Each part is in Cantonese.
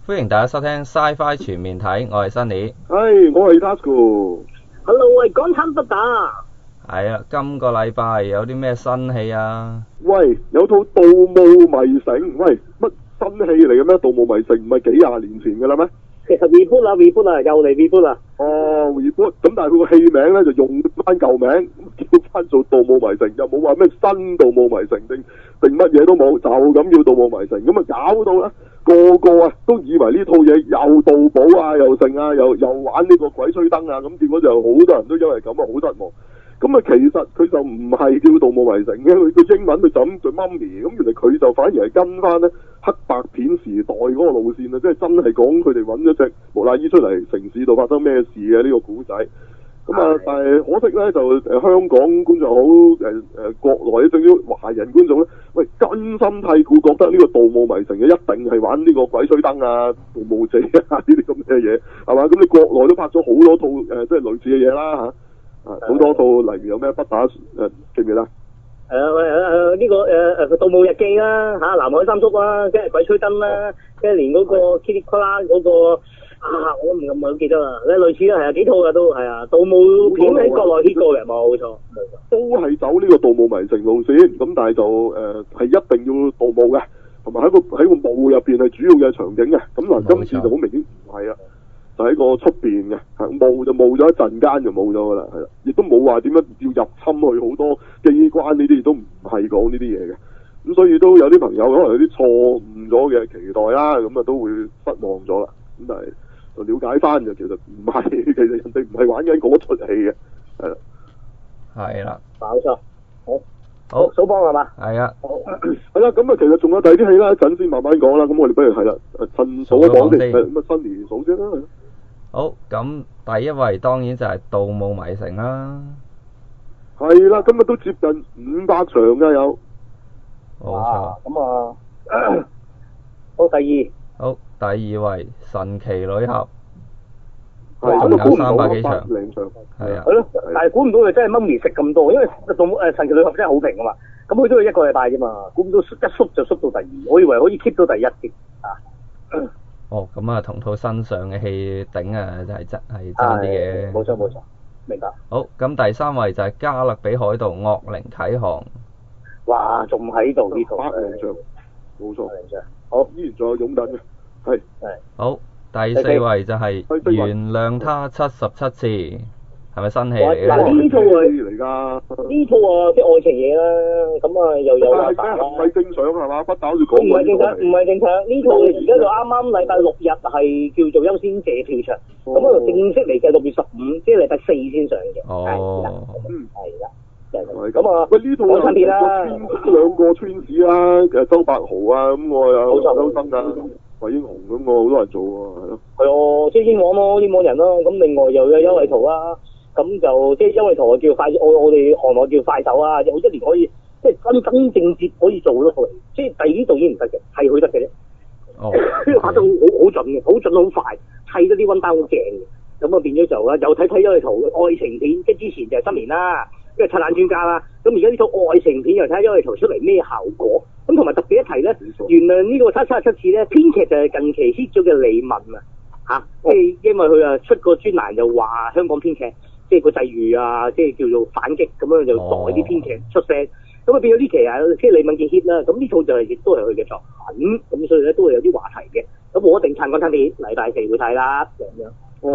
歡迎大家收聽 Sci-Fi 全面睇，我係 Sunny。 我係 Tasuku。Hello， 我係港產不打。 係啊，今個禮拜有啲咩新戲啊？ 喂，有套《盜墓迷城》。喂，乜新戲嚟嘅咩？《盜墓迷城》唔係幾廿年前嘅啦咩？ 其實 reboot 啦，又嚟 reboot 啦。 reboot。咁但係佢個戲名咧就用翻舊名，叫翻做《盜墓迷城》，又冇話咩新《盜墓迷城》定乜嘢都冇，就咁叫《盜墓迷城》。咁啊搞到咧個個啊都以為呢套嘢又盜寶啊，又剩啊，又玩呢個鬼吹燈啊，咁結果就好多人都因為咁啊好失望。咁啊，其實佢就唔係叫《盜墓迷城》嘅，佢個英文佢就咁叫媽咪。咁原來佢就反而係跟翻咧黑白片時代嗰個路線啊，即係真係講佢哋揾咗隻木乃伊出嚟城市度發生咩事嘅呢個古仔。咁啊，但係可惜咧就香港觀眾好國內對於華人觀眾咧，喂根深蒂固覺得呢個《盜墓迷城》嘅一定係玩呢個鬼吹燈啊、盜墓者啊呢啲咁嘅嘢，係嘛？咁你國內都拍咗好多套即係類似嘅嘢啦嚇。好多套，例如有咩不打記唔記得？ 呢個盜墓日記啦，嚇南海三叔啦，跟住鬼吹燈啦，跟住連嗰個 Kitty 嗰個我唔係好記得啦。類似啦，係啊，幾套㗎都係啊。盜墓片喺國內 hit 過嘅，冇錯。 都係走呢個盜墓迷城路線，咁但係就係一定要盜墓嘅，同埋喺個墓入邊係主要嘅場景嘅。咁嗱，今次就好明顯唔係啊。就喺個出邊嘅，冇就冇咗一陣間就冇咗噶啦，係啦，亦都冇話點樣要入侵去好多機關呢啲，都唔係講呢啲嘢嘅，咁所以都有啲朋友可能有啲錯誤咗嘅期待啦，咁啊都會失望咗啦，咁但係就了解翻就其實唔係，其實人哋唔係玩緊嗰出戲嘅，係啦， 係啦， 冇錯，好，數幫係嘛？ 係啊， 係啦，咁啊其實仲有第二啲戲啦，一陣先慢慢講啦，咁我哋不如係啦，趁數講先，咁啊新年數先啦。 好，咁第一位當然就係《盜墓迷城》啦。 係啦，今日都接近500場噶有。 冇錯。 咁啊，好第二。 好，第二位《神奇女俠》。 係仲有300幾場。係啊。 係咯，但係估唔到佢真係媽咪食咁多，因為神奇女俠真係好評啊嘛。咁佢都係1個禮拜啫嘛，估唔到一縮就縮到第二，我以為可以 keep 到第一添啊。 咁啊，同套新上嘅戲頂啊，就係爭啲嘅。 冇錯，明白。 好，咁第三位就係《加勒比海盜：惡靈啟航》。 哇，仲喺度呢套。 8場，冇錯。 好， 依然仲有擁躉嘅，係。 好，第四位就係《原諒他77次》，係咪新戲嚟嘅？ 嗱，呢套嚟㗎。 呢套即係愛情嘢啦，咁啊又有係咪正常係嘛？不打住講。唔係正常，呢套而家就啱啱禮拜6日係叫做優先借票場，咁啊正式嚟嘅6月15，即係禮拜4先上嘅。係啦，咁啊， 喂呢套啊，兩個村子啦，周柏豪啊，咁我有周生啊，惠英紅咁，我好多人做喎，係咯。係啊， 即係英皇人咯，咁另外又有邱禮濤啦。咁就即係邱禮濤叫快，我哋行內叫快手啊！有一年可以即係真正接可以做到佢，即係第二啲導演唔得嘅，係佢得嘅啫。拍到好準嘅，好準好快，砌得啲溫單好正嘅。咁啊變咗就又睇邱禮濤愛情片，即係之前就係新年啦，跟住拆彈專家啦。咁而家呢套愛情片又睇下邱禮濤出嚟咩效果。咁同埋特別一提咧，原諒呢個77次咧，編劇就係近期 hit 咗嘅李敏啊，即係因為佢出個專欄就話香港編劇。即係個際遇啊，即係叫做反擊咁樣就代啲編劇出聲，咁啊變咗呢期啊，即係李敏嘅 hit 啦。咁呢套就係亦都係佢嘅作品，咁所以咧都會有啲話題嘅。咁我一定撐港產片，禮拜4會睇啦，咁樣。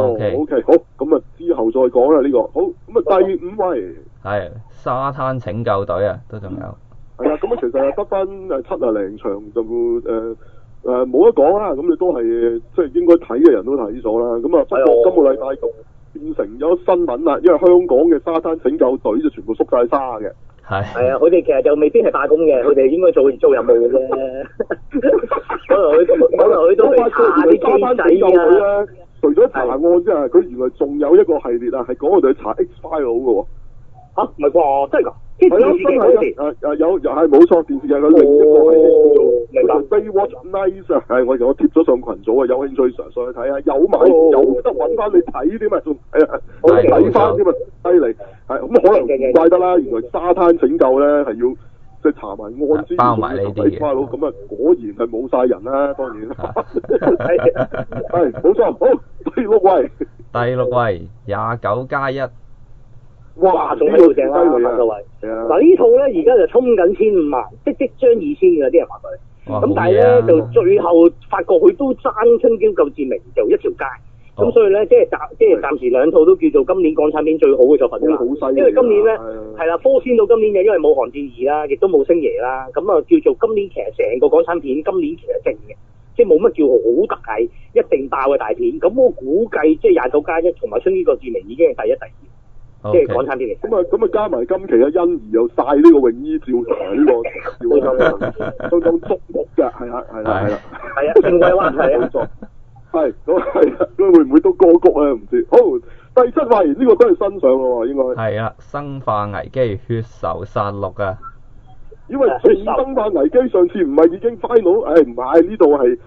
OK，好，咁啊之後再講啦呢個。好，咁啊第5位係沙灘拯救隊啊，都仲有。 係啊，咁啊其實得翻70零場就冇得講啦。咁你都係即係應該睇嘅人都睇咗啦。咁啊不過今個禮拜變成咗新聞啦，因為香港嘅沙灘拯救隊就全部縮晒沙嘅。 係啊，佢哋其實就未必係罷工嘅，佢哋應該做任務嘅啫。可能佢都去查啲機仔啊。 除咗查案之外，佢原來仲有一個系列啊，係講我哋去查 X-File 嘅喎。 嚇，唔係啩？真係㗎？即係電視劇嗰時。 有係冇錯，電視劇佢另一個系列叫做 Baywatch Nights 啊，係我貼咗上群組啊，有興趣上去睇下，有得揾翻你睇啲嘛，仲睇翻啲嘛，犀利係咁可能唔怪得啦，原來沙灘拯救咧係要即即係查埋案先包埋呢啲嘅花佬，咁啊果然係冇晒人啦，當然係冇錯。好，第六位， 第六位29+1， 哇，仲喺度正啦，各位。嗱呢套咧而家就衝緊15,000，即將2000嘅啲人話佢。咁但係咧就最後發覺佢都爭春嬌救志明就一條街。咁所以咧，即係暫時兩套都叫做今年港產片最好嘅作品啦。因為今年咧係啦，科先到今年嘅，因為冇《寒戰2》啦，亦都冇星爺啦，咁啊叫做今年其實成個港產片今年其實靜嘅，即係冇乜叫好大一定爆嘅大片。咁我估計即係29+1同埋春嬌救志明已經係第一、第二，即係港產片嚟。 咁啊加埋今期嘅欣宜又晒呢個泳衣照同埋呢個相當矚目㗎，係啊， 成為話題啊。 係，咁會唔會都歌谷咧？唔知。好，第7位呢個都係新上咯喎，應該。係啊，生化危機血仇殺戮啊！ 因為生化危機上次唔係已經 final， 唔係呢度係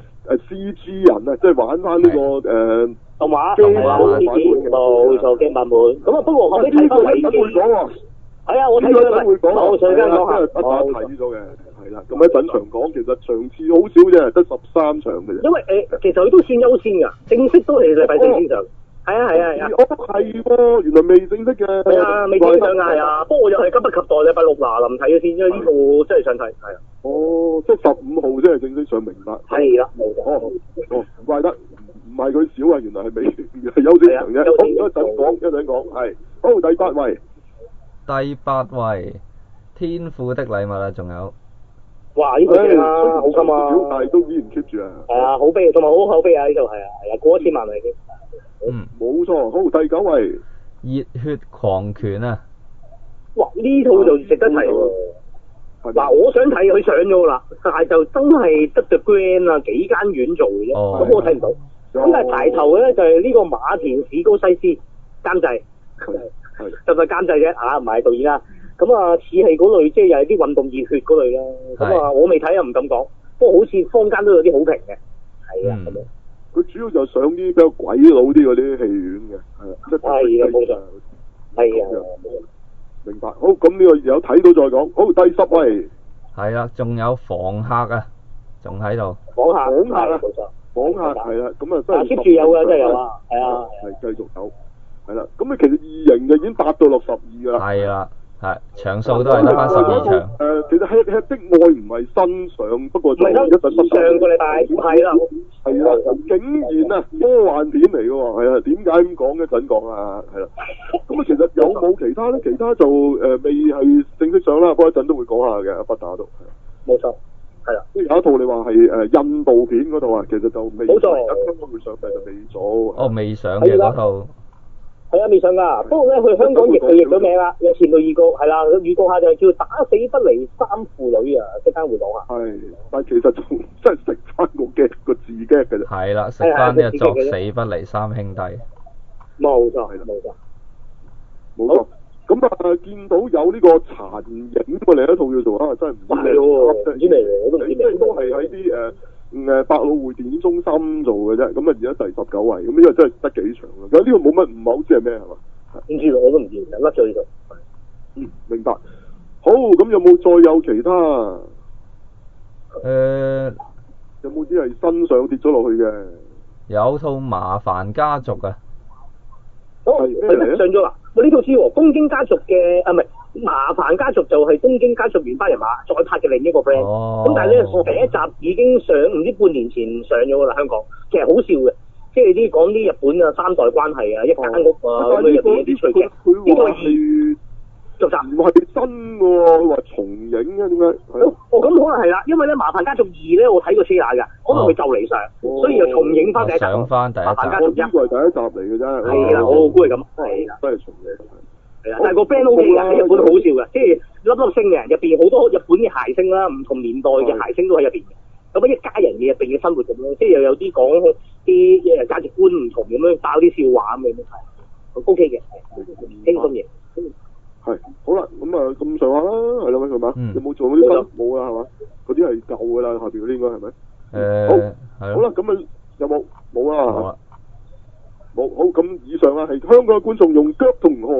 CG 人啊，即係玩翻呢個動畫機版本，冇錯嘅版本。咁啊，不過後尾睇翻危機會講喎。係啊，我睇咗會講，我陣間講下。 一睇咗嘅。係啦，咁一陣場講，其實場次好少啫，得13場嘅啫。 因為其實佢都算優先㗎，正式都係禮拜四先上。係啊。 係喎，原來未正式嘅。 係啊，未正式上㗎，係啊。不過我又係急不及待禮拜6嗱臨睇咗先，因為呢套真係想睇。係啊。 哦，即係15號先係正式上，明白。 係啦，冇錯。 唔怪得，唔係佢少啊，原來係未係優先場啫。好，一陣講，係。好，第8位。 第8位，天賦的禮物啊，仲有。 哇！呢套正啊，好金啊！ 但係都依然 keep 住啊。係啊，好悲，同埋好口碑啊！呢套係啊，過1000萬啦已經。 冇錯。好，第9位。 熱血狂拳啊！ 哇！呢套就值得睇喎。嗱，我想睇佢上咗啦，但係就真係得 The Grand 啊，幾間院做嘅啫。咁我睇唔到。咁但係排頭咧就係呢個馬田史高西斯監製，就係監製啫嚇，唔係導演啦。咁啊，似係嗰類，即係又係啲運動熱血嗰類啦。咁啊，我未睇啊，唔敢講。不過好似坊間都有啲好評嘅。係啊，咁樣。 佢主要就上啲比較鬼佬啲嗰啲戲院嘅， 係啊，冇錯。係啊， 明白。好，咁呢個有睇到再講。好，第10位。 係啊，仲有訪客啊，仲喺度。 訪客啊，冇錯。 訪客係啦，咁啊真係 keep 住有㗎，真係有啊，係啊。 係繼續有，係啦。咁啊，其實異形就已經達到62㗎啦。 係啦。係場數都係得翻12場。 其實吃的愛唔係新上，不過就一陣上個禮拜係啦， 竟然啊科幻片嚟嘅喎，係啊，點解咁講一陣講啊，係啦。咁啊，其實有冇其他咧？其他就未係正式上啦，不過一陣都會講下嘅，不打都冇錯，係啦。 有一套你話係印度片嗰套啊，其實就未冇錯， 香港會上，但係就未咗。 哦，未上嘅嗰套。係啊，未上㗎。不過咧，佢香港譯咗名啦，有前度預告係啦，預告下就叫打死不離3父女啊，即刻會講下。係， 但係其實就真係食翻個字嘅啫。 係啦，食翻呢個作死不離3兄弟。 冇錯，冇錯。 咁啊，見到有呢個殘影嘅另一套叫做啊，真係唔知唔知咩我都唔知咩。 都係喺啲百老匯電影中心做嘅啫，咁啊而家第19位，咁因為真係得幾場啦。咁呢個冇乜，唔係好知係咩係嘛？ 唔知我都唔知，甩咗呢度。 明白。好，咁有冇再有其他？有冇啲係新上跌咗落去嘅？ 有套麻煩家族啊。 係咩上咗啦？我呢套知喎，東京家族嘅唔係麻煩家族，就係東京家族原班人馬再拍嘅另一個 friend。咁但係咧，第一集已經上，唔知半年前上咗噶啦，香港。其實好笑嘅，即係啲講啲日本啊3代關係啊，一間屋啊咁樣入邊啲趣劇。呢個係續集，唔係新喎，佢話重影啊？點解？咁可能係啦，因為咧麻煩家族2咧，我睇過 trailer 㗎，可能佢就嚟上，所以又重影翻第一集。 上翻第一集。 麻煩家族1 呢個係第一集嚟嘅啫。 係啦，我估係咁。係啦， 都係重影。 係啊，但係個 band OK 㗎，喺日本好笑㗎，即係粒粒星嘅，入邊好多日本嘅諧星啦，唔同年代嘅諧星都喺入邊嘅。咁一家人嘅入邊嘅生活咁樣，即係又有啲講啲價值觀唔同咁樣，爆啲笑話咁樣，係 OK 嘅，輕鬆嘅。 係好啦，咁啊咁上下啦，係啦，係嘛？有冇做嗰啲新？冇啦，係嘛？嗰啲係舊㗎啦，下邊嗰啲應該係咪？好啦，咁啊有冇？冇啦，冇好咁以上啊，係香港嘅觀眾用腳同荷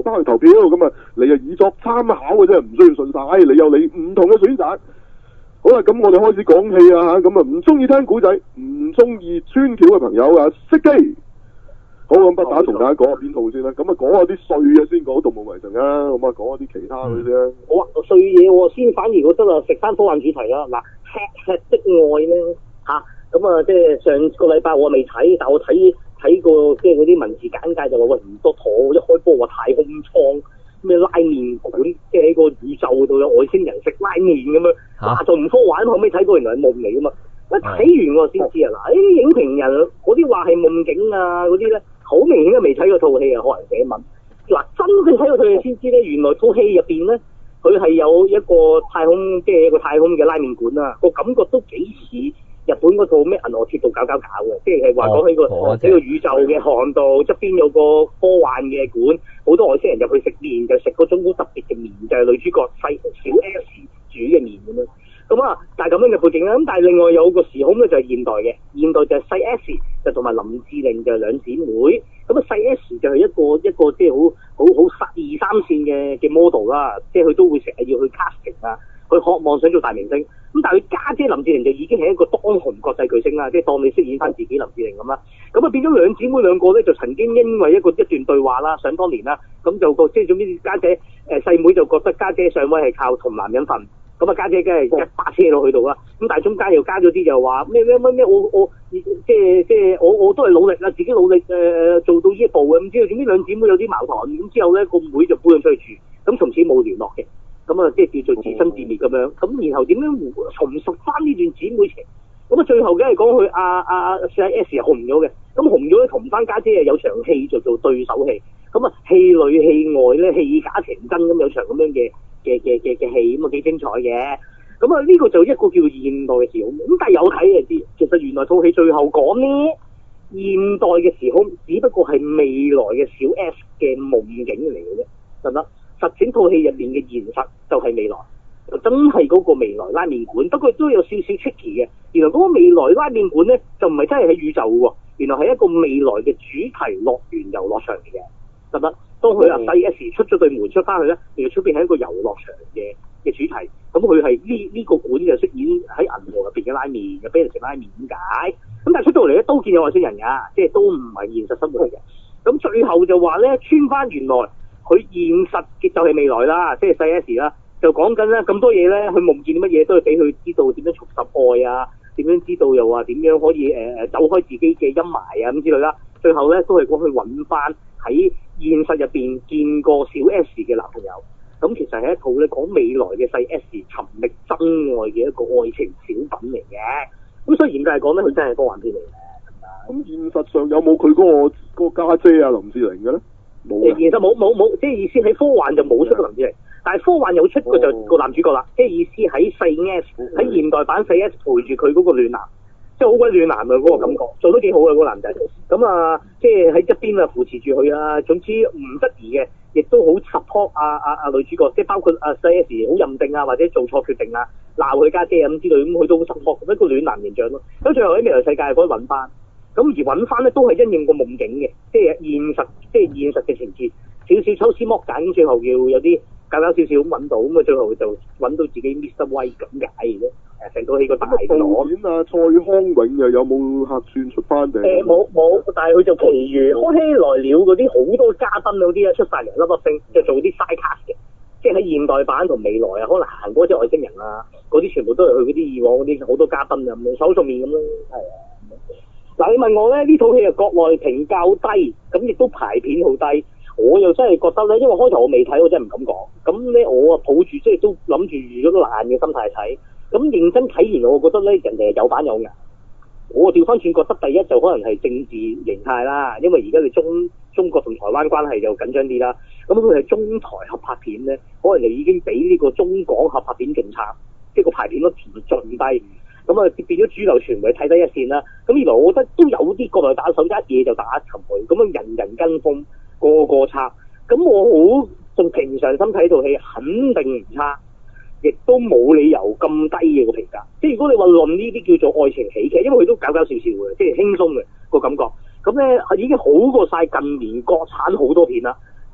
留翻去投票，咁啊你啊以作參考嘅啫，唔需要信晒，你有你唔同嘅選擇。好啦，咁我哋開始講戲啊嚇，咁啊唔中意聽古仔，唔中意穿橋嘅朋友啊，熄機。好，咁不打同大家講下邊套先啦，咁啊講下啲碎嘅先，講《盜墓迷城》啊，咁啊講下啲其他嘅先啦。 好啊，碎嘢我先反而覺得啊，食翻科幻主題啦。嗱，吃的愛咧嚇，咁啊即係上個禮拜我未睇，但我睇過即係嗰啲文字簡介就話喂唔多妥，一開波話太空艙咩拉麵館，即係喺個宇宙度有外星人食拉麵咁樣，話仲唔科幻，後尾睇過原來係夢嚟噶嘛。一睇完我先知啊，嗱，啲影評人嗰啲話係夢境啊嗰啲咧，好明顯都未睇過套戲啊，可能寫文。嗱，真正睇過套戲先知咧，原來套戲入邊咧，佢係有一個太空，即係一個太空嘅拉麵館啊，個感覺都幾似日本嗰套咩銀河鐵道搞嘅，即係話講起呢個宇宙嘅航道側邊有個科幻嘅館，好多外星人入去食麵，就食嗰種好特別嘅麵，就係女主角小 S 煮嘅麵咁樣。咁啊，但係咁樣嘅背景啦。咁但係另外有個時空咧就係現代嘅，現代就係細 S 就同埋林志玲就係兩姊妹。咁啊細 S 就係一個即係好二三線嘅 model 啦，即係佢都會成日要去 casting 啊，佢渴望想做大明星。咁但係佢家姐林志玲就已經係一個當紅國際巨星啦，即係當你飾演翻自己林志玲咁啦。咁啊變咗兩姊妹兩個咧就曾經因為一段對話啦，想當年啦，咁就即係總之家姐細妹就覺得家姐上位係靠同男人瞓。咁啊家姐梗係一巴車落去度啦，咁但係中間又加咗啲就話咩我即係我都係努力啦，自己努力做到呢一步嘅，唔知道點知兩姊妹有啲矛盾，咁之後咧個妹就搬咗出去住，咁從此冇聯絡嘅，咁啊即係叫做自生自滅咁樣，咁然後點樣重拾翻呢段姊妹情？咁啊最後梗係講佢阿細 S 紅咗嘅，咁紅咗咧同翻家姐有場戲就做對手戲，咁啊戲裏戲外咧戲假情真咁有場咁樣嘅戲咁啊幾精彩嘅，咁啊呢個就一個叫現代嘅時空，咁但係有睇就知，其實原來套戲最後講呢現代嘅時空只不過係未來嘅小 S 嘅夢境嚟嘅啫，得唔得？實踐套戲入面嘅現實就係未來，真係嗰個未來拉麵館，不過都有少少 tricky 嘅。原來嗰個未來拉麵館咧就唔係真係喺宇宙喎，原來係一個未來嘅主題樂園遊樂場嚟嘅，得唔得？當佢細 S 出咗對門出翻去咧，原來出邊係一個遊樂場嘅主題，咁佢係呢個館就飾演喺銀河入邊嘅拉麵，就俾人食拉麵點解？咁但係出到嚟咧都見有外星人㗎，即係都唔係現實生活嚟嘅。咁最後就話咧穿翻原來佢現實嘅就係未來啦，即係細 S 啦，就講緊咧咁多嘢咧，佢夢見啲乜嘢都係俾佢知道點樣重拾愛啊，點樣知道又話點樣可以走開自己嘅陰霾啊咁之類啦。最後咧都係講去揾翻喺現實入邊見過小 S 嘅男朋友，咁其實係一套咧講未來嘅細 S 尋覓真愛嘅一個愛情小品嚟嘅，咁所以嚴格嚟講咧，佢真係科幻片嚟嘅。 咁現實上有冇佢嗰個家姐啊林志玲嘅咧？冇。 現實冇，即係意思喺科幻就冇出過林志玲，但係科幻有出過就個男主角啦，即係意思喺細 S 喺現代版細 S 陪住佢嗰個暖男。即係好鬼暖男嘅嗰個感覺，做得幾好嘅嗰個男仔。咁啊，即係喺一邊啊扶持住佢啊，總之唔質疑嘅，亦都好 support 女主角，即係包括細 S 好任性啊，或者做錯決定啊，鬧佢家姐咁之類，咁佢都好 support，一個暖男形象咯。咁最後喺未來世界可以揾翻，咁而揾翻咧都係因應個夢境嘅，即係現實嘅情節，少少抽絲剝繭，咁最後要有啲搞少少咁揾到，咁啊最後就揾到自己 Mr. White 咁解嘅啫。成套戲個大攞。導演啊，蔡康永又有冇客串出翻定？冇，但係佢就其餘康熙來了嗰啲好多嘉賓嗰啲啊出晒嚟粒粒星，就做啲 side cast 嘅，即係喺現代版同未來啊，可能行過啲外星人啊，嗰啲全部都係佢嗰啲以往嗰啲好多嘉賓啊咁手上面咁咯，係啊。嗱你問我咧，呢套戲啊國內評較低，咁亦都排片好低。我又真係覺得咧，因為開頭我未睇，我真係唔敢講。咁咧我啊抱住即係都諗住預咗個爛嘅心態睇。咁認真睇完，我覺得咧人哋係有板有眼。我調翻轉覺得第一就可能係政治形態啦，因為而家你中國同台灣關係就緊張啲啦。咁佢係中台合拍片咧，可能就已經比呢個中港合拍片仲差，即係個排片率仲低。咁啊變咗主流傳媒睇低一線啦。咁原來我覺得都有啲國內打手一嘢就打沉佢，咁樣人人跟風，個個插。咁我好仲平常心睇套戲，肯定唔差。亦都冇理由咁低嘅個評價，即係如果你話論呢啲叫做愛情喜劇，因為佢都搞搞笑笑嘅，即係輕鬆嘅個感覺。咁咧已經好過晒近年國產好多片啦，包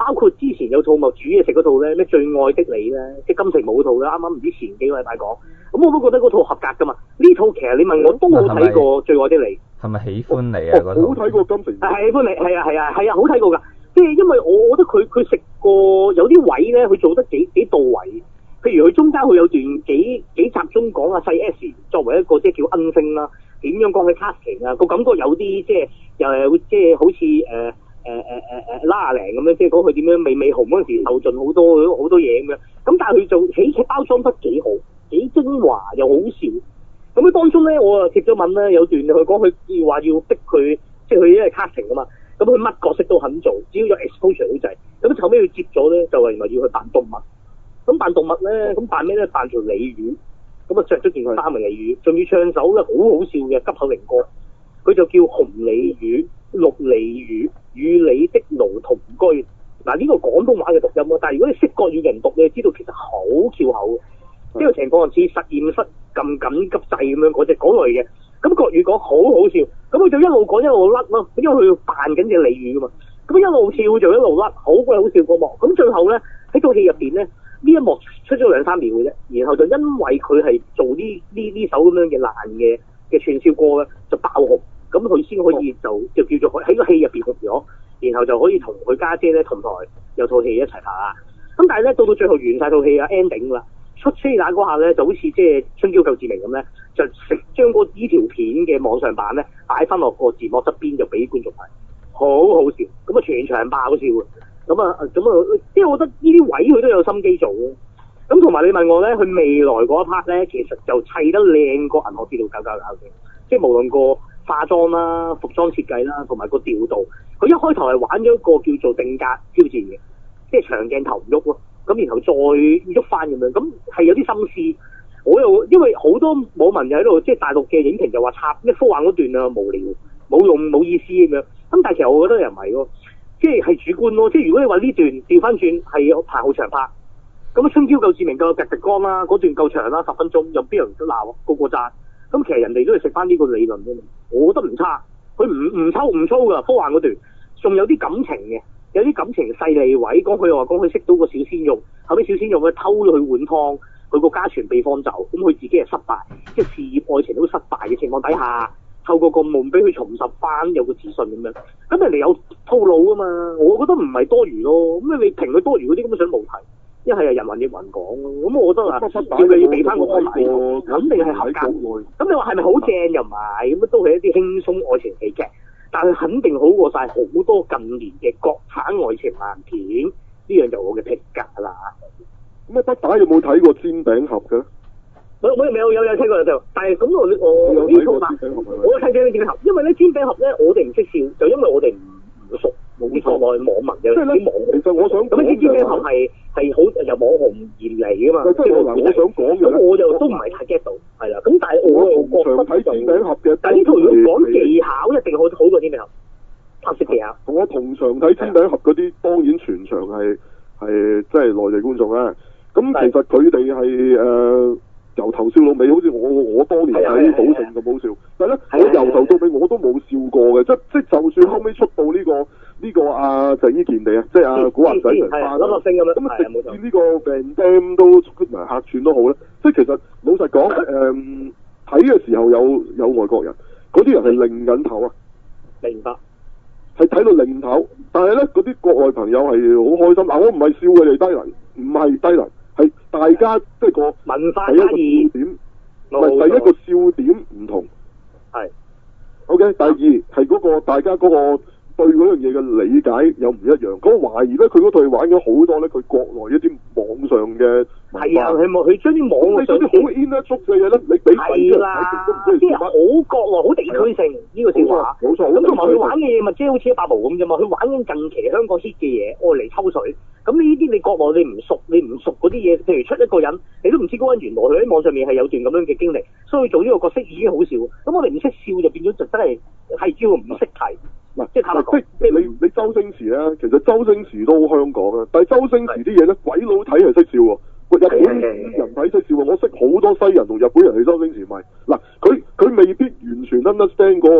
包括之前有套咪煮嘢食嗰套咧，咩最愛的你咧，即係金城武套咧，啱啱唔知前幾個禮拜講，咁我都覺得嗰套合格噶嘛。呢套其實你問我都冇睇過最愛的你。 係咪喜歡你啊？嗰套好睇過金城武。 係喜歡你，係啊，好睇過㗎。即係因為我覺得佢食過有啲位咧，佢做得幾到位。譬如佢中間佢有段幾集中講阿細 S 作為一個即係叫恩星啦，點樣講佢 casting 啊，個感覺有啲即係又係即係好似拉零咁樣，即係講佢點樣美紅嗰陣時受盡好多嘢咁樣。咁但係佢做喜劇包裝得幾好，幾精華又好笑。咁喺當中咧，我啊貼咗文咧，有段佢講佢話要逼佢，即係佢因為 casting 啊嘛。咁佢乜角色都肯做，只要有 exposure 好滯。咁後尾佢接咗咧，就係原來要去扮動物。咁扮動物咧，咁扮咩咧？扮條鯉魚。咁啊着咗件衫嘅鯉魚，仲要唱首咧好好笑嘅急口靈歌。佢就叫紅鯉魚、綠鯉魚，與你的奴同居。嗱，呢個廣東話嘅讀音咯，但係如果你識國語人讀，你就知道其實好翹口嘅。呢個情況似實驗室撳緊急掣咁樣嗰類嘅。咁國語講好好笑，咁佢就一路講一路甩咯，因為佢要扮緊隻鯉魚噶嘛。咁一路跳就一路甩，好鬼好笑個幕。咁最後咧喺套戲入邊咧，呢一幕出咗2-3秒嘅啫，然後就因為佢係做呢首咁樣嘅爛嘅串燒歌咧，就爆紅，咁佢先可以就叫做喺個戲入邊紅咗，然後就可以同佢家姐咧同台有套戲一齊拍啦。咁但係咧到最後完晒套戲啊 ending 啦，出車打嗰下咧就好似即係春嬌救志明咁咧，就將呢條片嘅網上版咧擺翻落個字幕側邊就俾觀眾睇，好好笑，咁啊全場爆笑啊！咁啊，即係我覺得呢啲位佢都有心機做咯。咁同埋你問我咧，佢未來嗰一 part 咧，其實就砌得靚過銀河鐵道搞嘅，即係無論個化妝啦、服裝設計啦，同埋個調度，佢一開頭係玩咗一個叫做定格挑戰嘅，即係長鏡頭唔喐咯，咁然後再喐翻咁樣，咁係有啲心思。我又因為好多網民又喺度，即係大陸嘅影評就話插一科幻嗰段啊無聊、冇用、冇意思咁樣。咁但係其實我覺得又唔係喎。即係主觀咯，即係如果你話呢段調翻轉係排好長拍，咁春嬌救志明夠極光啦，嗰段夠長啦，10分鐘，又邊有人得鬧個讚？咁其實人哋都係食翻呢個理論啫嘛，我覺得唔差，佢唔粗噶科幻嗰段，仲有啲感情嘅，有啲感情細膩位，講佢又話講佢識到個小鮮肉，後尾小鮮肉咧偷咗佢碗湯，佢個家傳秘方走，咁佢自己係失敗，即係事業愛情都失敗嘅情況底下。透過個夢俾佢重拾翻，有個自信咁樣，咁人哋有套路啊嘛，我覺得唔係多餘咯。咁你評佢多餘嗰啲根本上冇題，一係人云亦云講咯。咁我覺得啊，叫佢要俾翻個分埋，肯定係合格。咁你話係咪好正又唔係？咁都係一啲輕鬆愛情喜劇，但係肯定好過晒好多近年嘅國產愛情爛片。呢樣就我嘅評價啦。 咁不打有冇睇過煎餅俠嘅？ 我有聽過就，但係咁我呢套嘛，我睇煎餅俠，因為咧煎餅俠咧我哋唔識笑，就因為我哋唔熟，冇國內網民嘅啲網紅。其實我想咁啲煎餅俠係好由網紅而嚟噶嘛。即係我想講嘅，咁我就都唔係太 get 到，係啦。咁但係我又覺得睇煎餅俠嘅，但係呢套如果講技巧一定好過煎餅俠，拍攝技巧。我同場睇煎餅俠嗰啲，當然全場係即係內地觀眾啦。咁其實佢哋係由頭笑到尾，好似我當年睇賭聖咁好笑。但係咧，我由頭到尾我都冇笑過嘅，即就算後尾出到呢個阿鄭伊健地啊，即係阿古惑仔成班，咁直至呢個 Van Damme 都出埋客串都好咧。即係其實老實講，睇嘅時候有外國人，嗰啲人係擰緊頭啊， 明白， 係睇到擰頭。但係咧，嗰啲國內朋友係好開心。嗱，我唔係笑佢哋低能，唔係低能。係大家即係個文化差異點，唔係第一個笑點唔同， 係 OK。第二係嗰個大家嗰個對嗰樣嘢嘅理解又唔一樣。咁我懷疑咧，佢嗰套玩咗好多咧，佢國內一啲網上嘅係啊，佢將啲網上啲好 in 得足嘅嘢咧，你俾係啦，即係好國內好地區性呢個笑話，冇錯。咁同埋佢玩嘅嘢咪即係好似一百毛咁啫嘛，佢玩緊近期香港 hit 嘅嘢，愛嚟抽水。咁呢啲你國內你唔熟嗰啲嘢，譬如出一個人，你都唔知嗰個人原來佢喺網上面係有段咁樣嘅經歷，所以做呢個角色已經好笑。咁我哋唔識笑就變咗就真係叫唔識睇。嗱，即係你周星馳咧，其實周星馳都好香港啊，但係周星馳啲嘢咧，鬼佬睇係識笑喎，日本人睇識笑喎。我識好多西人同日本人去周星馳咪嗱，佢未必完全 understand 嗰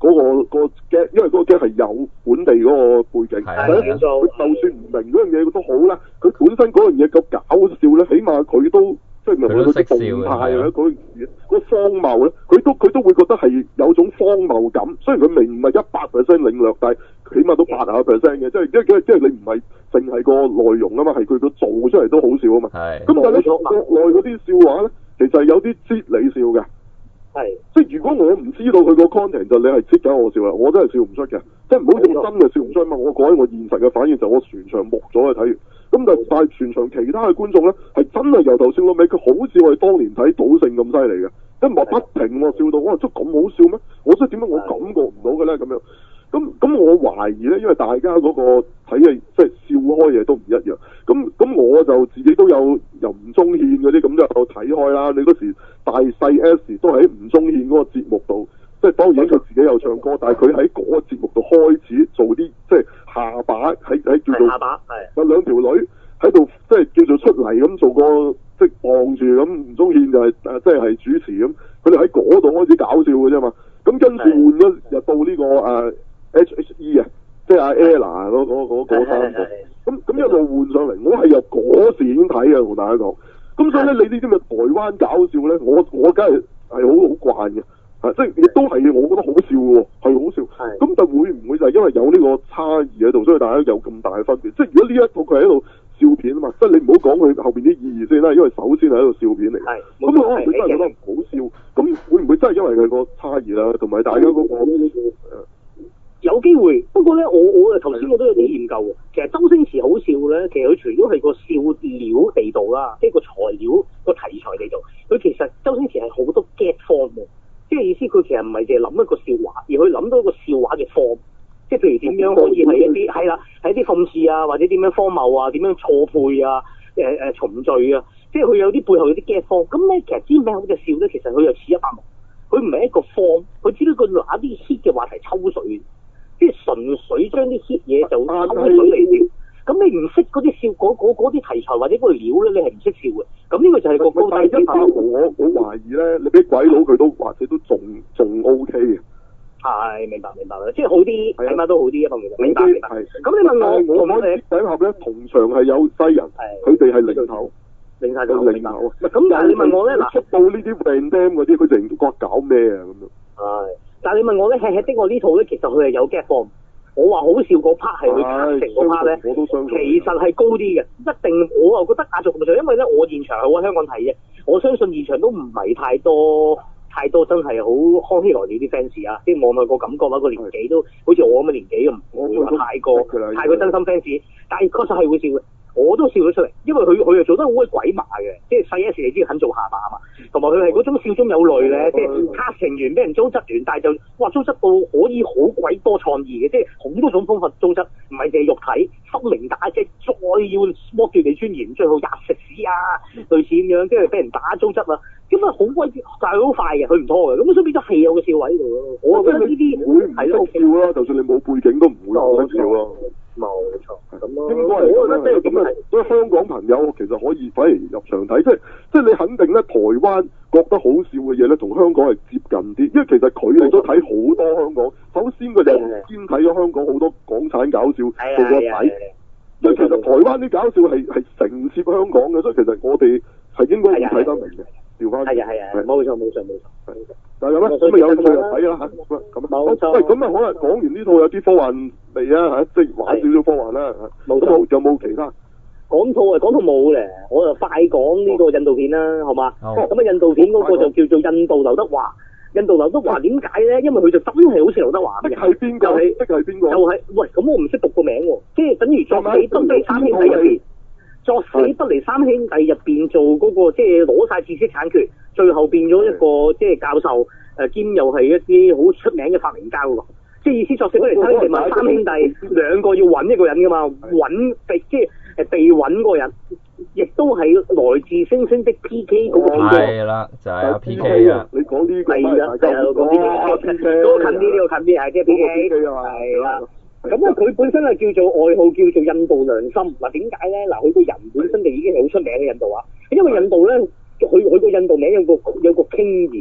個 get， 因為嗰個 get 係有本地嗰個背景，佢就算唔明嗰樣嘢都好啦，佢本身嗰樣嘢夠搞笑咧，起碼佢都即係無論佢啲動態啊嗰樣嘢，嗰荒謬咧，佢都會覺得係有種荒謬感。雖然佢明唔係100% 領略，但係起碼都80%嘅，即係你唔係淨係個內容啊嘛，係佢個做出嚟都好笑啊嘛。咁但係咧，國內嗰啲笑話咧，其實係有啲哲理笑嘅。即係如果我唔知道佢個 content 就你係切緊我笑啦，我真係笑唔出嘅。即係唔好用真嘅笑唔出嘛。我講我現實嘅反應就我全場目咗去睇完。咁但係全場其他嘅觀眾咧係真係由頭笑到尾，佢好似我哋當年睇賭聖咁犀利嘅，即係我不停笑到哇，真咁好笑咩？我真係點解我感覺唔到嘅咧咁樣？咁我懷疑咧，因為大家嗰個睇嘅即係笑開嘢都唔一樣。咁我就自己都有由吳宗憲嗰啲咁就有睇開啦。你嗰時大細 S 都喺吳宗憲嗰個節目度，即係當然佢自己有唱歌，但係佢喺嗰個節目度開始做啲即係下巴喺叫做下巴有兩條女喺度即係叫做出嚟咁做個即係傍住咁。吳宗憲就係即係主持咁，佢哋喺嗰度開始搞笑嘅啫嘛。咁跟住換咗又到呢個HHE 啊，即係阿 Ella 嗰三個，咁一路換上嚟，我係由嗰時已經睇嘅，同大家講。咁所以咧，你呢啲咁嘅台灣搞笑咧，我梗係好慣嘅，即係亦都係我覺得好笑喎，係好笑。咁但會唔會就係因為有呢個差異喺度，所以大家有咁大嘅分別？即係如果呢一套佢係喺度笑片啊嘛，即係你唔好講佢後邊啲意義先啦，因為首先係喺度笑片嚟。咁可能佢真係覺得唔好笑，咁會唔會真係因為佢個差異啦，同埋大家嗰個有機會，不過咧，我頭先我都有啲研究嘅。其實周星馳好笑咧，其實佢除咗係個笑料地道啦，即係個材料個題材地道，佢其實周星馳係好多 get form 嘅，即係意思佢其實唔係淨係諗一個笑話，而佢諗到一個笑話嘅 form，即係譬如點樣可以係一啲係啦，係一啲諷刺啊，或者點樣荒謬啊，點樣錯配啊，重聚啊，即係佢有啲背後有啲 get form。咁咧，其實知名好隻笑咧，其實佢又似一百毛，佢唔係一個 form，佢只不過拿啲 hit 嘅話題抽水。即係純粹將啲 hit 嘢就抽水嚟笑，咁你唔識嗰啲笑嗰啲題材或者嗰個料咧，你係唔識笑嘅。咁呢個就係個高低之分。 我懷疑咧，你俾鬼佬佢都或者都仲 OK 嘅。係， 明白啦，即係好啲，起碼都好啲啊嘛，其實。明白。咁你問我， 我睇底下咧，同場係有西人，佢哋係領頭。 領頭啊！咁但係你問我咧，嗱， 出到呢啲 random 嗰啲，佢哋唔覺搞咩啊咁樣。 係。但係你問我咧，吃吃的我呢套咧，其實佢係有 get form。我話好笑嗰 part 係佢拍成嗰 part 咧，其實係高啲嘅，一定我又覺得壓軸咁上，因為咧我現場係我喺香港睇嘅，我相信現場都唔係太多真係好康熙來了啲 fans 啊，即係望落個感覺啦，個年紀都好似我咁嘅年紀咁，唔會話太過真心 fans，但係確實係會笑嘅。我都笑咗出嚟，因為佢又做得好鬼鬼馬嘅，即係細 S 你知肯做下巴嘛，同埋佢係嗰種笑中有淚咧，即係卡成員俾人糟質完，但係就哇糟質到可以好鬼多創意嘅，即係好多種方法糟質，唔係淨係肉體心靈打擊，再要剝奪你尊嚴，最後吔食屎啊，類似咁樣，即係俾人打糟質啊，咁啊好鬼但係好快嘅，佢唔拖嘅，咁所以變咗係有個笑位喺度咯。我覺得呢啲會唔識笑啦，就算你冇背景都唔會識笑咯。 冇錯，咁咯。 應該係咁啊，所以香港朋友其實可以反而入場睇，即係你肯定咧，台灣覺得好笑嘅嘢咧，同香港係接近啲，因為其實佢哋都睇好多香港。首先佢哋先睇咗香港好多港產搞笑做個底，因為其實台灣啲搞笑係承接香港嘅，所以其實我哋係應該要睇得明嘅。調翻係冇錯。 就係咁啦，咁咪有趣就睇啦嚇，咁冇錯。 喂，咁啊可能講完呢套有啲科幻味啊嚇，即係玩少少科幻啦嚇。冇錯。有冇其他？ 講套冇咧，我就快講呢個印度片啦，好嘛？咁啊印度片嗰個就叫做印度劉德華。印度劉德華點解咧？因為佢就真係好似劉德華嘅。 係邊個？係邊個？ 就係喂，咁我唔識讀個名喎，即係等於作死不離三兄弟入邊，作死不離三兄弟入邊做嗰個即係攞晒知識產權，最後變咗一個即係教授，兼又係一啲好出名嘅發明家嗰個。即係意思作死不離三兄弟咪三兄弟兩個要揾一個人噶嘛，即係被揾嗰個人，亦都係來自星星的 PK 嗰個。 係啦，就係阿 PK 啊！ 你講呢個係啦，就係講 PK，嗰個近啲，呢個近啲係即係 PK。係啦。咁啊，佢本身係叫做外號叫做印度良心。嗱，點解咧？嗱，佢個人本身就已經係好出名嘅印度啊。因為印度咧，佢個印度名有個傾字嘅，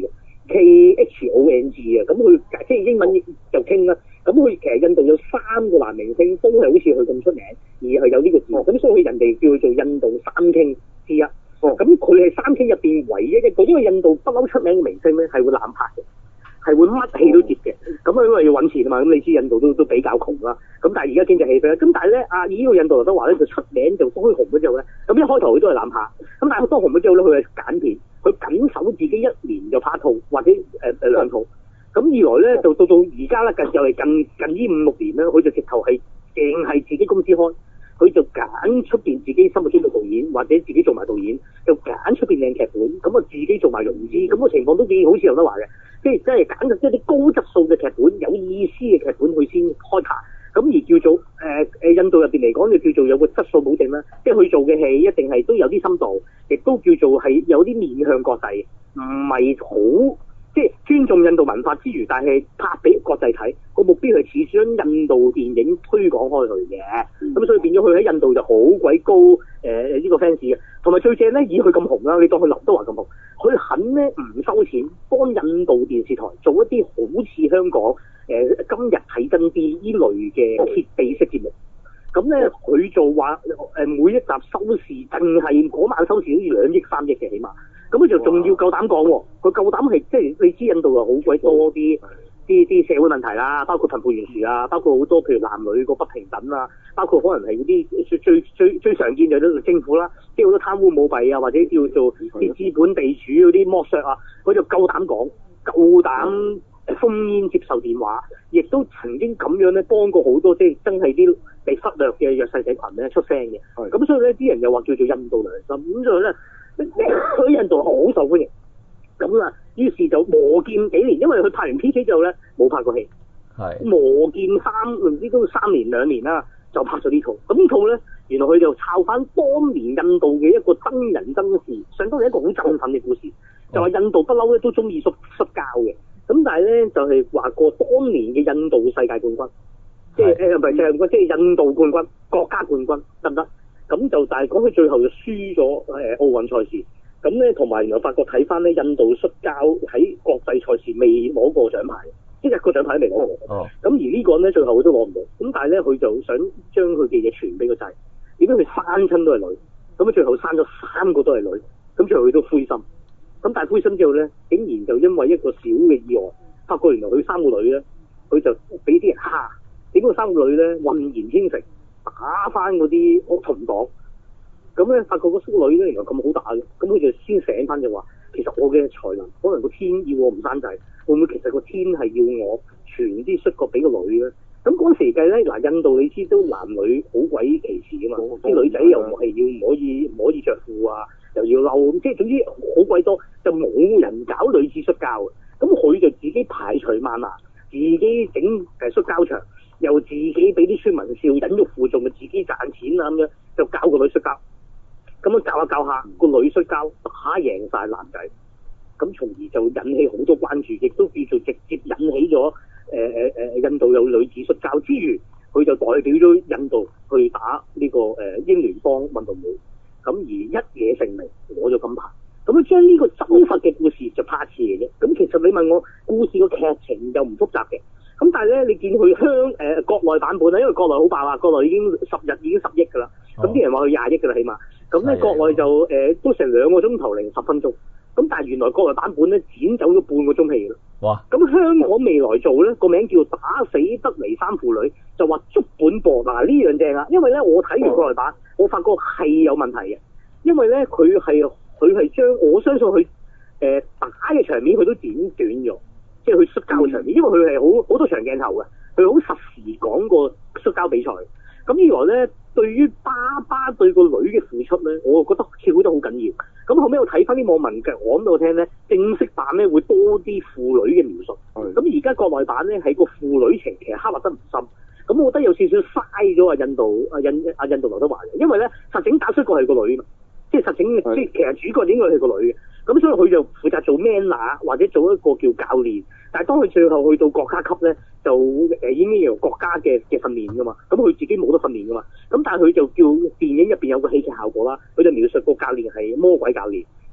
KHONG 啊，咁佢即係英文就傾啦。咁佢其實印度有3個男明星都係好似佢咁出名，而係有呢個字，咁所以人哋叫佢做印度3 King 之一。咁佢係3 King 入邊唯一一個，因為印度不嬲出名嘅明星咧係會攬拍嘅，係會乜戲都接嘅。咁因為要揾錢啊嘛，咁你知印度都比較窮啦。咁但係而家經濟起飛啦，咁但係咧呢個印度劉德華咧就出名就當佢紅咗之後咧，咁一開頭佢都係攬拍，咁但係佢當紅咗之後咧，佢係揀片，佢緊守自己1年就拍一套或者2套。咁二來咧就到而家咧又係近呢5-6年咧，佢就直頭係淨係自己公司開，佢就揀出邊自己心目中嘅導演，或者自己做埋導演，就揀出邊靚劇本，咁啊自己做埋融資，咁個情況都幾好似劉德華嘅，即係真係揀一啲高質素嘅劇本、有意思嘅劇本佢先開拍，咁而叫做印度入邊嚟講就叫做有個質素保證啦，即係佢做嘅戲一定係都有啲深度，亦都叫做係有啲面向國際，唔係好。即係尊重印度文化之餘，但係拍俾國際睇，個目標係似將印度電影推廣開去嘅，咁所以變咗佢喺印度就好鬼高呢個 fans 嘅，同埋最正咧，以佢咁紅啦，你當佢劉德華咁紅，佢肯咧唔收錢幫印度電視台做一啲好似香港今日睇真啲呢類嘅設備式節目。咁咧，佢就話每一集收視淨係嗰晚收視好似2億3億嘅起碼，咁佢就仲要夠膽講喎，佢夠膽係即係你知印度啊好鬼多啲社會問題啦，包括貧富懸殊啊，包括好多譬如男女個不平等啊，包括可能係嗰啲最常見就係政府啦，即係好多貪污舞弊啊，或者叫做啲資本地主嗰啲剝削啊，佢就夠膽講，夠膽烽煙接受電話，亦都曾經咁樣咧幫過好多即係真係啲被忽略嘅弱勢社群咧出聲嘅，咁所以咧啲人又話叫做印度良心，咁所以咧喺印度好受歡迎，咁啊於是就磨劍幾年，因為佢拍完 PK 之後咧冇拍過戲，磨劍唔知都3年2年啦，就拍咗呢套，咁呢套咧原來佢就抄翻當年印度嘅一個真人真事，相當係一個好振奮嘅故事，就話印度不嬲咧都中意摔跤嘅。咁但係咧就係話過當年嘅印度世界冠軍，即係唔係世界冠軍，即係印度冠軍、國家冠軍得唔得？咁就但係講佢最後就輸咗奧運賽事，咁咧同埋原來發覺睇翻咧印度摔跤喺國際賽事未攞過獎牌，即係1個獎牌都未攞過。咁而呢個咧最後佢都攞唔到，咁但係咧佢就想將佢嘅嘢傳俾個仔，點解佢生親都係女？咁最後生咗3個都係女，咁最後佢都灰心。咁但係灰心之後咧，竟然就因為一個小嘅意外，發覺原來佢3個女咧，佢就俾啲人蝦，點解3個女咧渾然天成，打翻嗰啲同黨，咁咧發覺個叔女咧原來咁好打嘅，咁佢就先醒翻就話，其實我嘅才能可能個天要我唔生仔，會唔會其實個天係要我傳啲摔角俾個女咧？咁嗰時計咧，嗱印度你知都男女好鬼歧視噶嘛，啲女仔又係要唔可以着褲啊，又要嬲，即係總之好鬼多，就冇人搞女子摔跤嘅。咁佢就自己排除萬難，自己整摔跤場，又自己俾啲村民笑，忍辱負重，就自己賺錢啊咁樣，就教個女摔跤。咁樣教下教下，個女摔跤打贏晒男仔，咁從而就引起好多關注，亦都叫做直接引起咗印度有女子摔跤之餘，佢就代表咗印度去打呢個英聯邦運動會，咁而一夜成名攞咗金牌。咁樣將呢個真實嘅故事就拍一次嘅啫。咁其實你問我故事個劇情又唔複雜嘅，咁但係咧你見佢國內版本咧，因為國內好爆啊，國內已經10日已經10億㗎啦，咁啲人話佢20億㗎啦起碼，咁咧國內就都成2個鐘頭零10分鐘，咁但係原來國內版本咧剪走咗半個鐘戲㗎。哇！咁香港未來做咧個名叫打死德尼3父女，就話足本播嗱呢樣正啊，因為咧我睇完國內版，我發覺係有問題嘅，因為咧佢係將我相信佢打嘅場面佢都剪短咗，即係佢摔跤嘅場面，因為佢係好多長鏡頭嘅，佢好實時講個摔跤比賽。咁二來咧，對於爸爸對個女嘅付出咧，我覺得照顧得好緊要。咁後尾我睇翻啲網民嘅講俾我聽咧，正式版咧會多啲父女嘅描述。咁而家國內版咧係個父女情其實刻畫得唔深，咁我覺得有少少嘥咗印度劉德華嘅，因為咧實整打摔角係個女嘛。即係實整，即係其實主角應該係個女嘅，咁所以佢就負責做 man 或者做一個叫教練。但係當佢最後去到國家級咧，就已經由國家嘅訓練㗎嘛，咁佢自己冇得訓練㗎嘛。咁但係佢就叫電影入邊有個戲劇效果啦，佢就描述個教練係魔鬼教練，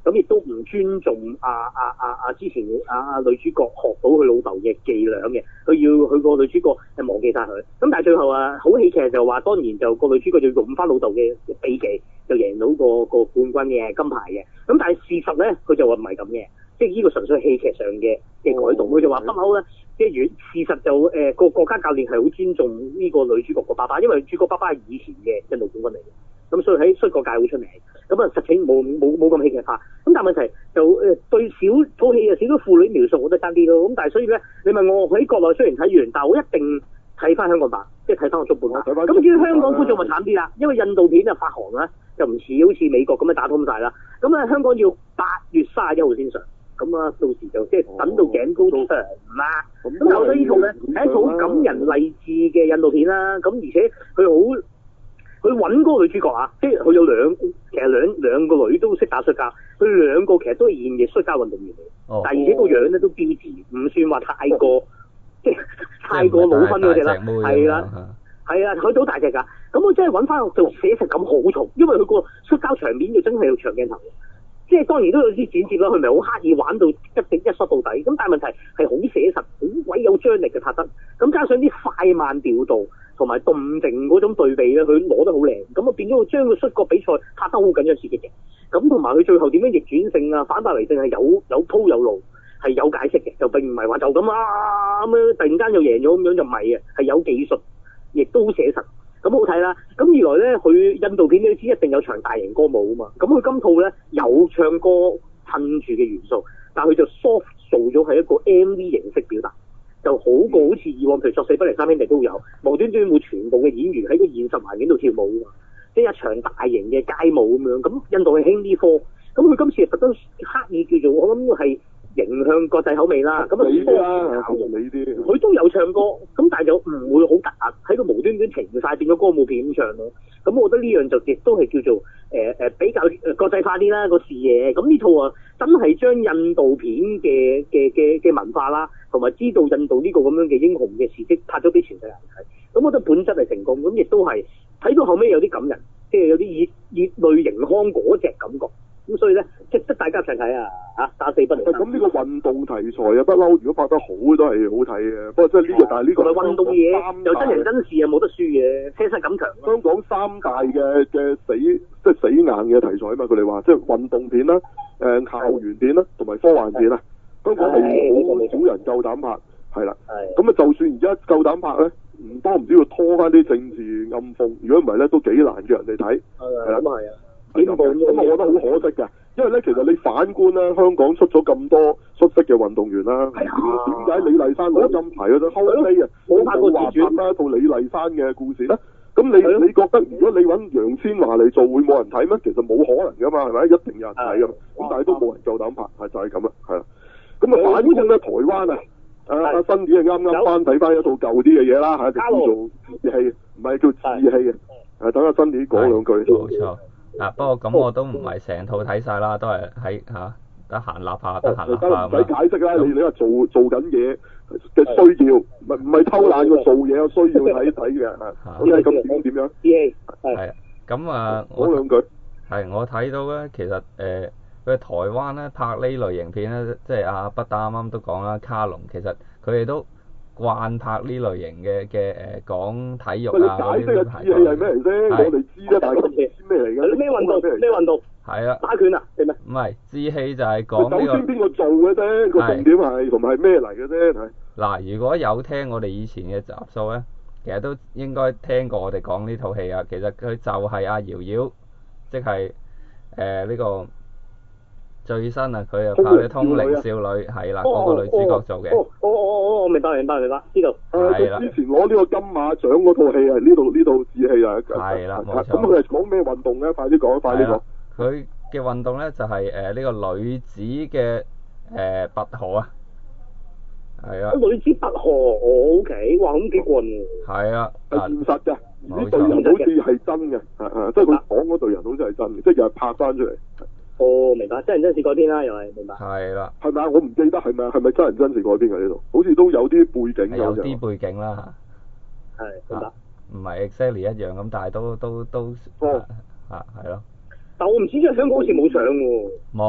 咁亦都唔尊重之前女主角學到佢老豆嘅伎倆嘅，佢要佢個女主角係忘記晒佢。咁但係最後好戲劇就話，當然就個女主角就用翻老豆嘅秘技，就贏到個冠軍嘅金牌嘅。咁但係事實咧，佢就話唔係咁嘅，即係呢個純粹係戲劇上嘅改動。佢就話不嬲咧，即係事實就個國家教練係好尊重呢個女主角個爸爸，因為女主角爸爸係以前嘅印度冠軍嚟嘅。咁所以喺摔角界好出名，咁實情冇咁戲劇化。咁但係問題就對套戲少咗婦女描述，我覺得爭啲咯。咁但係所以咧，你問我喺國內雖然睇完，但係我一定睇翻香港版，即係睇翻個足本版。咁至於香港觀眾咪慘啲啦，因為印度片發行咧就唔似好似美國咁樣打通晒啦。咁香港要8月31號先上，咁到時就即係等到頸高長啦。咁但係我覺得呢套咧係一套好感人勵志嘅印度片啦。咁而且佢揾嗰個女主角啊，即係佢有其實兩個女都識打摔跤，佢兩個其實都係現役摔跤運動員嚟，但係而且個樣咧都標緻，唔算話太過即係太過老婚嗰隻啦，係啦，佢都好大隻㗎。咁我真係揾翻做寫實感好重，因為佢個摔跤場面就真係有長鏡頭，即係當然都有啲剪接啦，佢咪好刻意玩到一摔到底。咁但係問題係好寫實，好鬼有張力嘅拍得，咁加上啲快慢調度。同埋動靜嗰種對比咧，佢攞得好靚，咁變咗佢將個摔角比賽拍得好緊張刺激嘅。咁同埋佢最後點樣逆轉勝啊、反敗為勝係有鋪有路，係有解釋嘅，就並唔係話就咁咁樣突然間又贏咗咁樣就唔係嘅，係有技術，亦都好寫實，咁好睇啦。咁二來咧，佢印度片你知一定有場大型歌舞啊嘛，咁佢今套咧有唱歌襯住嘅元素，但係佢就 soft 做咗係一個 MV 形式表達。就好過好似以往，譬如作死不離三兄弟都有，無端端會全部嘅演員喺個現實環境度跳舞啊嘛，即係一場大型嘅街舞咁樣。咁印度係興呢科，咁佢今次特登刻意叫做我諗係迎向國際口味啦。咁佢都有唱歌，咁但係就唔會好突兀，喺個無端端停晒變咗歌舞片咁唱咯。咁我覺得呢樣就亦都係叫做比較國際化啲啦個視野。咁呢套真係將印度片嘅文化啦，同埋知道印度呢個咁樣嘅英雄嘅事蹟拍咗俾全世界人睇。咁我覺得本質係成功，咁亦都係睇到後尾有啲感人，即係有啲熱淚盈眶嗰隻感覺。咁所以咧，值得大家一齊睇啊！打死不離。 咁呢個運動題材不嬲，如果拍得好都係好睇嘅。不過即係呢個，但係呢個運動嘢又真人真事冇得輸嘅，車身咁強。 香港3大嘅死硬嘅題材啊嘛，佢哋話即係運動片啦、校園片啦，同埋科幻片啦。香港係好少人夠膽拍，係啦。咁就算而家夠膽拍咧，唔多唔少要拖翻啲政治暗諷，如果唔係咧，都幾難叫人哋睇。係啦，咁係啊。咁我覺得好可惜㗎，因為咧其實你反觀咧，香港出咗咁多出色嘅運動員啦，點解李麗珊攞金牌嗰陣後尾冇拍過話拍啦一套李麗珊嘅故事咧？咁你覺得如果你揾楊千嬅嚟做，會冇人睇咩？其實冇可能㗎嘛，係咪？一定有人睇㗎嘛。咁但係都冇人夠膽拍，就係咁啦，係啦。咁反觀咧，台灣阿新子啱啱翻睇翻一套舊啲嘅嘢啦，就叫做志氣，唔係叫志氣嘅。等阿新子講兩句。 冇錯。不過咁我都唔係成套睇晒啦，都係喺得閒立下，得閒立下咁唔使解釋啦，你話做緊嘢嘅需要，唔係偷懶個做嘢有需要睇嘅，係咁點樣？ 係咁講兩句。 係我睇到咧，其實佢台灣咧拍呢類型片咧，即係阿不打啱啱都講啦，卡龍其實佢哋都慣拍呢類型嘅講體育啊嗰啲都係。 志氣係咩嚟先？我哋知啦，但係唔知咩嚟嘅。 咩運動？咩運動？ 係啊。 打拳啊？定咩？ 唔係，志氣就係講呢個。 首先邊個做嘅啫？個重點係同埋係咩嚟嘅啫？係。 嗱，如果有聽我哋以前嘅集數咧，其實都應該聽過我哋講呢套戲啊。其實佢就係阿瑤瑤，即係呢個。最新啊，佢又拍咗《通靈少女》，係啦，嗰個女主角做嘅。 我明白，知道。 係啦。之前攞呢個金馬獎嗰套戲係呢度志氣啊。 係啦，冇錯。 咁佢係講咩運動咧？快啲講。 佢嘅運動咧就係呢個女子嘅拔河啊。係啊。 女子拔河，OK，哇，咁幾棍喎。 係啊。 係現實㗎，呢隊人好似係真嘅，即係佢講嗰隊人好似係真嘅，即係又係拍翻出嚟。 明白，真人真事改編啦，又係明白。 係啦。 係咪我唔記得係咪真人真事改編嘅呢度？好似都有啲背景。 有啲背景啦。 係明白。 唔係 exactly 一樣咁，但係都係咯。 但我唔知，因為香港好似冇上喎。 冇，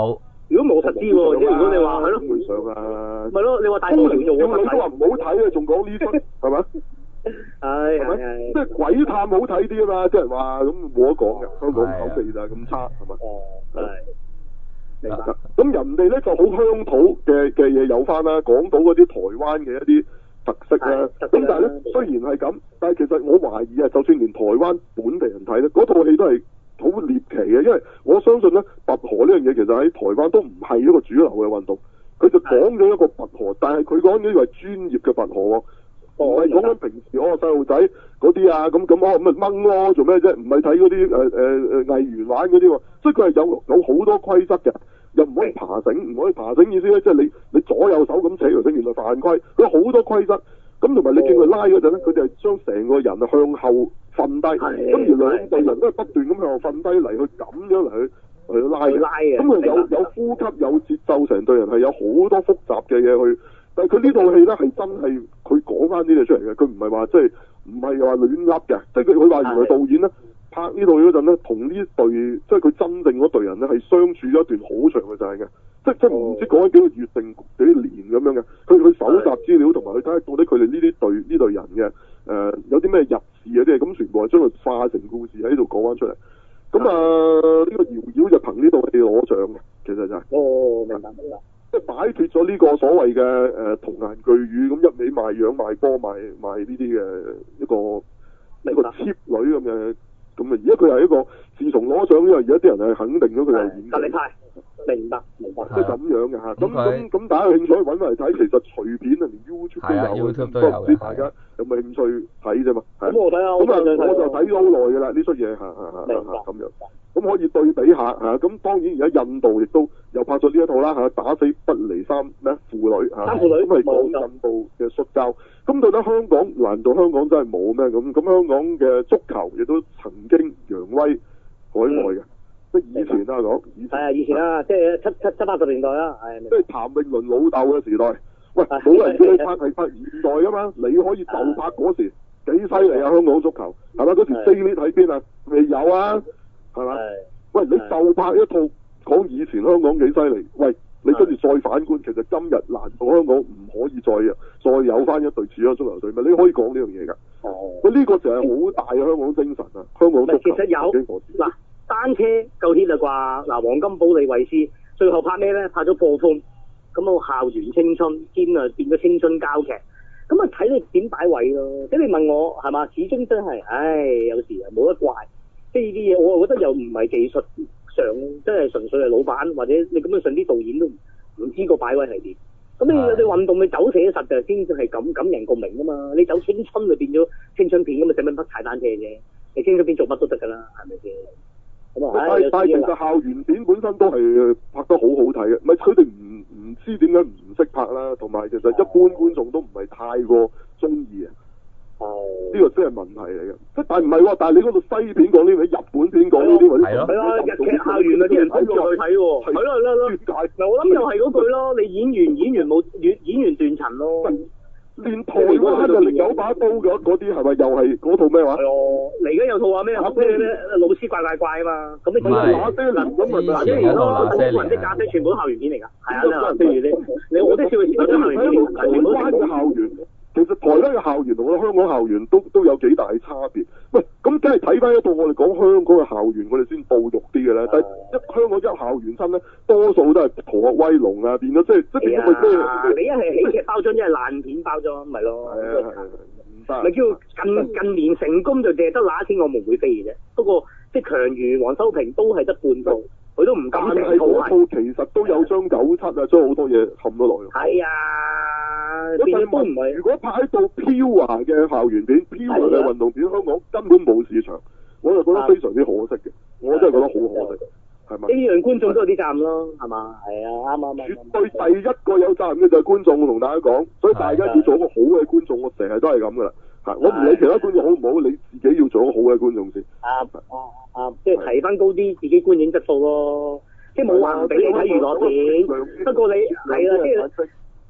如果冇實知喎，即係如果你話係咯， 點會上啊？ 咪咯，你話大高齡波做我少女都話唔好睇啊，仲講呢出係咪？ 係係咪？ 係即係鬼探好睇啲啊嘛，啲人話咁冇得講嘅，香港口味就係咁差係咪？ 係明白。 咁人哋咧就好鄉土嘅嘢有翻啦，講到嗰啲台灣嘅一啲特色啦。咁但係咧，雖然係咁，但係其實我懷疑啊，就算連台灣本地人睇咧，嗰套戲都係好獵奇嘅，因為我相信咧拔河呢樣嘢其實喺台灣都唔係一個主流嘅運動。佢就講咗一個拔河，但係佢講咗係專業嘅拔河喎，唔係講緊平時細路仔嗰啲啊咁咪掹咯，做咩啫？唔係睇嗰啲藝員玩嗰啲喎，所以佢係有好多規則嘅，又唔可以爬繩，唔可以爬繩意思咧，即係你左右手咁扯條繩，原來犯規，佢有好多規則。咁同埋你見佢拉嗰陣咧，佢哋係將成個人向後瞓低，咁而兩隊人都係不斷咁向後瞓低嚟去咁樣嚟去拉嘅。咁佢有呼吸有節奏，成隊人係有好多複雜嘅嘢去。但係佢呢套戲咧係真係佢講翻啲嘢出嚟嘅，佢唔係話即係唔係話亂噏嘅，即係佢話原來導演咧拍呢套戲嗰陣咧，同呢隊即係佢真正嗰隊人咧係相處咗一段好長嘅時間嘅，即係唔知講緊幾個月定幾年咁樣嘅。佢搜集資料同埋去睇下到底佢哋呢隊人嘅有啲咩日事嗰啲嘢，咁全部係將佢化成故事喺度講翻出嚟。咁呢個瑤瑤就憑呢套戲攞獎嘅，其實就係。 哦，明白。 即係擺脫咗呢個所謂嘅童顏巨乳咁一味賣樣賣波賣呢啲嘅一個 cheap 女咁嘅，咁而家佢係一個自從攞獎，因為而家啲人係肯定咗佢係演技。實力派，明白。即係咁樣嘅嚇。咁大家有興趣揾翻嚟睇，其實隨便連 YouTube 都有，不過唔知大家有冇興趣睇啫嘛。咁我睇下，我就睇咗好耐㗎啦，呢出嘢咁樣。咁可以對比下嚇，咁當然而家印度亦都又拍咗呢一套啦嚇，打死不離三婦女嚇，咁係講印度嘅摔跤。咁到底香港難道香港真係冇咩咁？咁香港嘅足球亦都曾經揚威海外嘅，即係以前啦講。係啊，以前啦，即係七八十年代啦，係。即係譚詠麟老豆嘅時代，喂，冇人叫你拍係拍現代㗎嘛？你可以就拍嗰時幾犀利啊！香港足球係咪？嗰時4年喺邊啊？未有啊！係嘛？喂，你就拍一套講以前香港幾犀利，喂，你跟住再反觀，其實今日難道香港唔可以再有翻一隊似樣足球隊咩？你可以講呢樣嘢㗎。喂，呢個就係好大嘅香港精神啊！香港足球。其實有嗱，單車夠 hit 啦啩？嗱，黃金寶利維斯最後拍咩咧？拍咗破風，咁校園青春兼變咗青春膠劇。咁睇你點擺位咯？即係你問我係嘛？始終真係，有時冇得怪。即係呢啲嘢，我覺得又唔係技術上，真係純粹係老闆或者你咁樣上啲導演都唔知個擺位係點。咁你有啲運動你走寫實就先至係感人共鳴㗎嘛。你走青春就變咗青春片咁啊，使乜踩單車啫？你青春片做乜都得㗎啦，係咪先？咁但係其實校園片本身都係拍得好好睇嘅，唔係佢哋唔知點解唔識拍啦，同埋其實一般觀眾都唔係太過中意啊。呢個真係問題嚟嘅，即但係唔係喎？但係你嗰度西片講呢啲，日本片講呢啲，係咯，日劇校園嗰啲人睇過去睇喎，係咯，點解？我諗又係嗰句咯，你演員斷層咯。連台灣就另有把刀嗰啲係咪又係嗰套咩話？係咯，嚟緊有套話咩？咩老師怪啊嘛？咁你睇下那些年咁咪那些年咯，好多人啲咖啡全部都校園片嚟㗎。係啊，譬如你我啲少年都係校園片，台灣嘅校園。其實台灣嘅校園同我哋香港校園都有幾大差別。喂，咁梗係睇翻一套我哋講香港嘅校園，我哋先到肉啲嘅咧。但係香港一校園新咧，多數都係逃學威龍啊，變咗即變咗佢咩？你一係喜劇包裝，一係爛片包裝，咪咯。係唔得。咪叫近年成功就淨係得那一天我們會飛嘅啫。不過即強如黃修平都係得半套。佢都唔敢成套其實都有張97啊，將好多嘢冚咗落去。係啊，變咗都唔係。如果拍一套飄華嘅校園片、飄華嘅運動片，香港根本冇市場，我就覺得非常之可惜嘅。我真係覺得好可惜，係咪？呢樣觀眾都有啲責任咯，係嘛？係啊，啱。絕對第一個有責任嘅就係觀眾，我同大家講，所以大家要做一個好嘅觀眾，我成日都係咁噶啦。我唔理其他觀眾好唔好，你自己要做一個好嘅觀眾先。即係提翻高啲自己觀影質素咯。即係冇話俾你睇娛樂片，不過你係啦，即係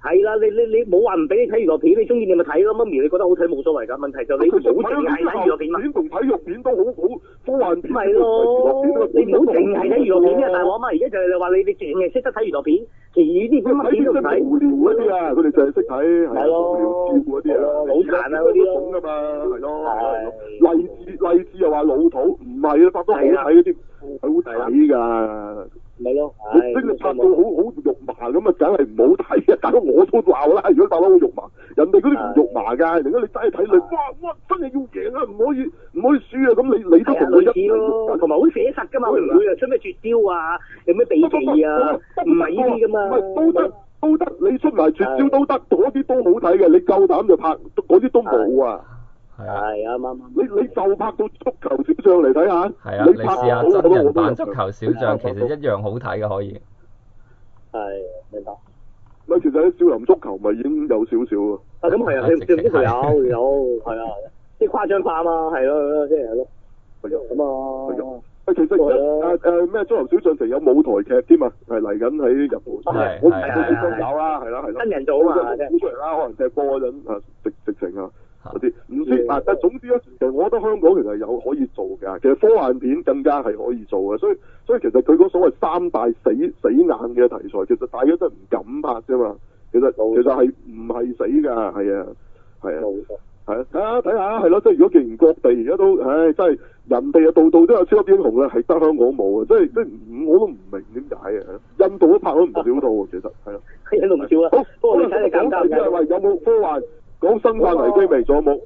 係啦，你冇話唔俾你睇娛樂片，你中意你咪睇咯。媽咪你覺得好睇冇所謂㗎，問題就你唔好淨係睇娛樂片嘛。 片同體育片都好科幻片。 咪咯，你唔好淨係睇娛樂片嘅大鑊嘛。而家就係話你淨係識得睇娛樂片，其餘啲乜片都唔睇。 無聊嗰啲啊，佢哋淨係識睇係咯，無聊笑嗰啲啊， 腦殘啊嗰啲咯。 㗎嘛，係咯。勵志又話老土，唔係啊，拍得好睇嗰啲好睇㗎。 咪咯， 你拍到好肉麻咁啊，梗係唔好睇啊！大佬我都鬧啦，如果拍到好肉麻，人哋嗰啲唔肉麻㗎，人家你真係睇你，哇真係要贏啊，唔可以輸啊！咁你都同佢一樣， 同埋好寫實㗎嘛，佢唔會出咩絕招啊，有咩秘技啊，唔係呢啲㗎嘛。都得， 你出埋絕招都得，嗰啲都好睇嘅，你夠膽就拍，嗰啲都冇啊。係啱。你就拍到足球小將嚟睇下。 係啊，你試下真人版足球小將，其實一樣好睇嘅可以。 係，明白。 咪其實喺少林足球咪已經有少少啊。 咁係啊，少林足球有係啊，即係誇張化嘛，係咯，即係咯。咁啊。 其實咩足球小將成有舞台劇添啊，係嚟緊喺日本。我唔知有啦，係啦。真人做啊嘛， 即係出嚟啦，可能踢波嗰陣直情啊。嗰啲唔知但係總之咧，其實我覺得香港其實有可以做嘅，其實科幻片更加係可以做嘅，所以其實佢嗰所謂三大死硬嘅題材，其實大家都係唔敢拍啫嘛。其實係唔係死㗎？係啊，睇下係咯，即係如果既然各地而家都，真係人哋啊度度都有超級英雄啦，係得香港冇啊，即係我都唔明點解啊！印度都拍咗唔少套喎，其實係咯， 印度唔少啊。好，不過你睇你簡單嘅， 喂，有冇科幻？講生化危機未？仲有冇？